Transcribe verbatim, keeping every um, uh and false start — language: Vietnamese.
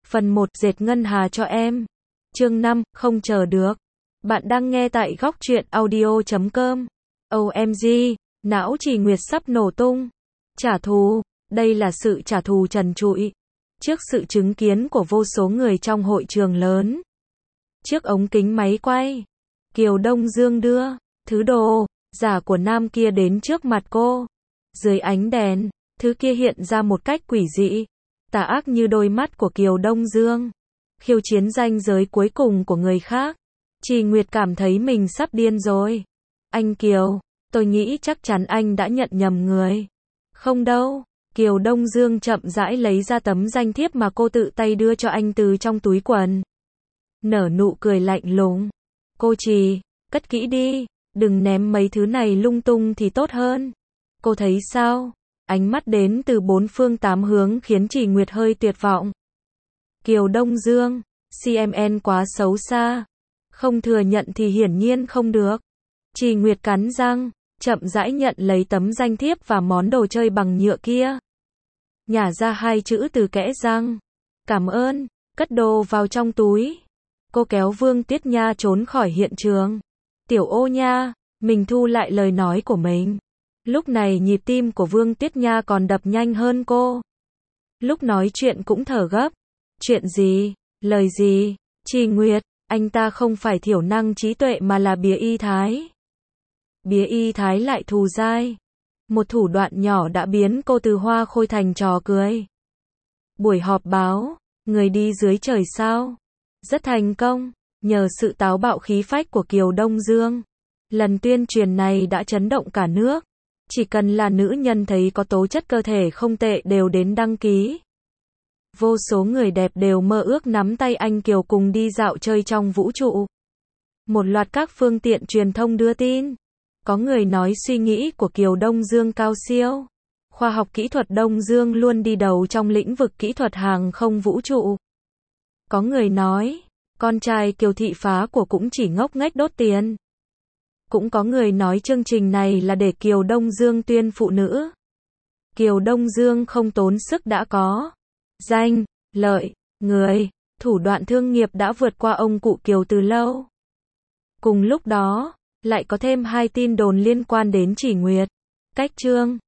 Phần một, dệt ngân hà cho em. Chương năm, không chờ được. Bạn đang nghe tại góc truyện audio chấm com. o em giê, não Trì Nguyệt sắp nổ tung. Trả thù, đây là sự trả thù trần trụi. Trước sự chứng kiến của vô số người trong hội trường lớn. Trước ống kính máy quay, Kiều Đông Dương đưa thứ đồ giả của nam kia đến trước mặt cô. Dưới ánh đèn, thứ kia hiện ra một cách quỷ dị, tà ác như đôi mắt của Kiều Đông Dương, khiêu chiến ranh giới cuối cùng của người khác. Trì Nguyệt cảm thấy mình sắp điên rồi. Anh Kiều, tôi nghĩ chắc chắn anh đã nhận nhầm người. Không đâu. Kiều Đông Dương chậm rãi lấy ra tấm danh thiếp mà cô tự tay đưa cho anh từ trong túi quần. Nở nụ cười lạnh lùng. Cô Trì, cất kỹ đi, đừng ném mấy thứ này lung tung thì tốt hơn. Cô thấy sao? Ánh mắt đến từ bốn phương tám hướng khiến Trì Nguyệt hơi tuyệt vọng. Kiều Đông Dương, xê em en quá xấu xa. Không thừa nhận thì hiển nhiên không được. Trì Nguyệt cắn răng, chậm rãi nhận lấy tấm danh thiếp và món đồ chơi bằng nhựa kia. Nhả ra hai chữ từ kẽ răng. Cảm ơn, cất đồ vào trong túi. Cô kéo Vương Tiết Nha trốn khỏi hiện trường. Tiểu Ô Nha, mình thu lại lời nói của mình. Lúc này nhịp tim của Vương Tiết Nha còn đập nhanh hơn cô. Lúc nói chuyện cũng thở gấp. Chuyện gì? Lời gì? Trì Nguyệt, anh ta không phải thiểu năng trí tuệ mà là bía y thái. Bía y thái lại thù dai. Một thủ đoạn nhỏ đã biến cô từ hoa khôi thành trò cười. Buổi họp báo, người đi dưới trời sao? Rất thành công, nhờ sự táo bạo khí phách của Kiều Đông Dương. Lần tuyên truyền này đã chấn động cả nước. Chỉ cần là nữ nhân thấy có tố chất cơ thể không tệ đều đến đăng ký. Vô số người đẹp đều mơ ước nắm tay anh Kiều cùng đi dạo chơi trong vũ trụ. Một loạt các phương tiện truyền thông đưa tin. Có người nói suy nghĩ của Kiều Đông Dương cao siêu. Khoa học kỹ thuật Đông Dương luôn đi đầu trong lĩnh vực kỹ thuật hàng không vũ trụ. Có người nói, con trai Kiều thị phá của cũng chỉ ngốc nghếch đốt tiền. Cũng có người nói chương trình này là để Kiều Đông Dương tuyên phụ nữ. Kiều Đông Dương không tốn sức đã có danh, lợi, người, thủ đoạn thương nghiệp đã vượt qua ông cụ Kiều từ lâu. Cùng lúc đó, lại có thêm hai tin đồn liên quan đến Trì Nguyệt. Cách chương